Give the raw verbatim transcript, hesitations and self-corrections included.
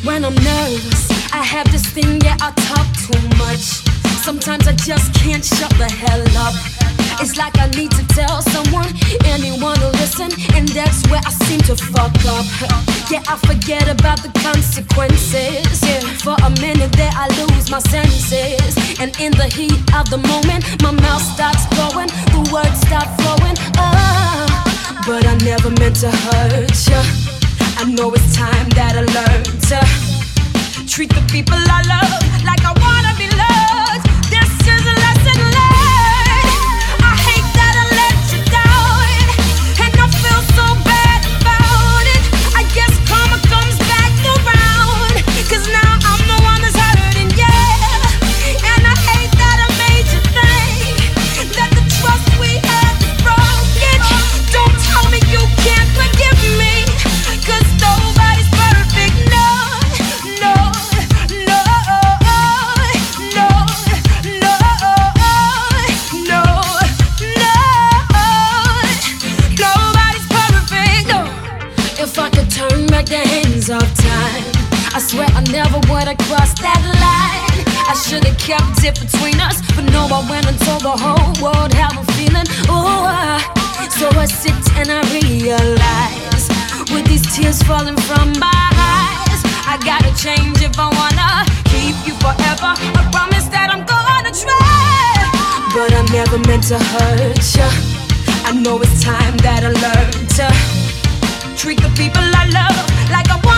When I'm nervous, I have this thing, yeah, I talk too much. Sometimes I just can't shut the hell up. It's like I need to tell someone, anyone to listen, and that's where I seem to fuck up. Yeah, I forget about the consequences. Yeah, for a minute there I lose my senses, and in the heat of the moment, my mouth starts flowing, the words start flowing. Oh, but I never meant to hurt you. I know it's time that I learn to treat the people I love like I wanna be loved. This is a lesson learned. I hate that I let you down, and I feel so bad about it. I guess karma comes back around, 'cause now I'm the one that's hurting, yeah. And I hate that I made you think that the trust we had is broken. Don't tell me you can't forgive me, 'cause nobody's perfect, no, no, no, no, no, no, no. Nobody's perfect, no. If I could turn back the hands of time, I swear I never would have crossed that line. I should have kept it between us, but no, I went and told the whole world how I'm feeling. Oh, I, so I sit and I realize, with these tears falling from my eyes, I gotta change if I wanna keep you forever. I promise that I'm gonna try, but I never meant to hurt you. I know it's time that I learn to treat the people I love like I want.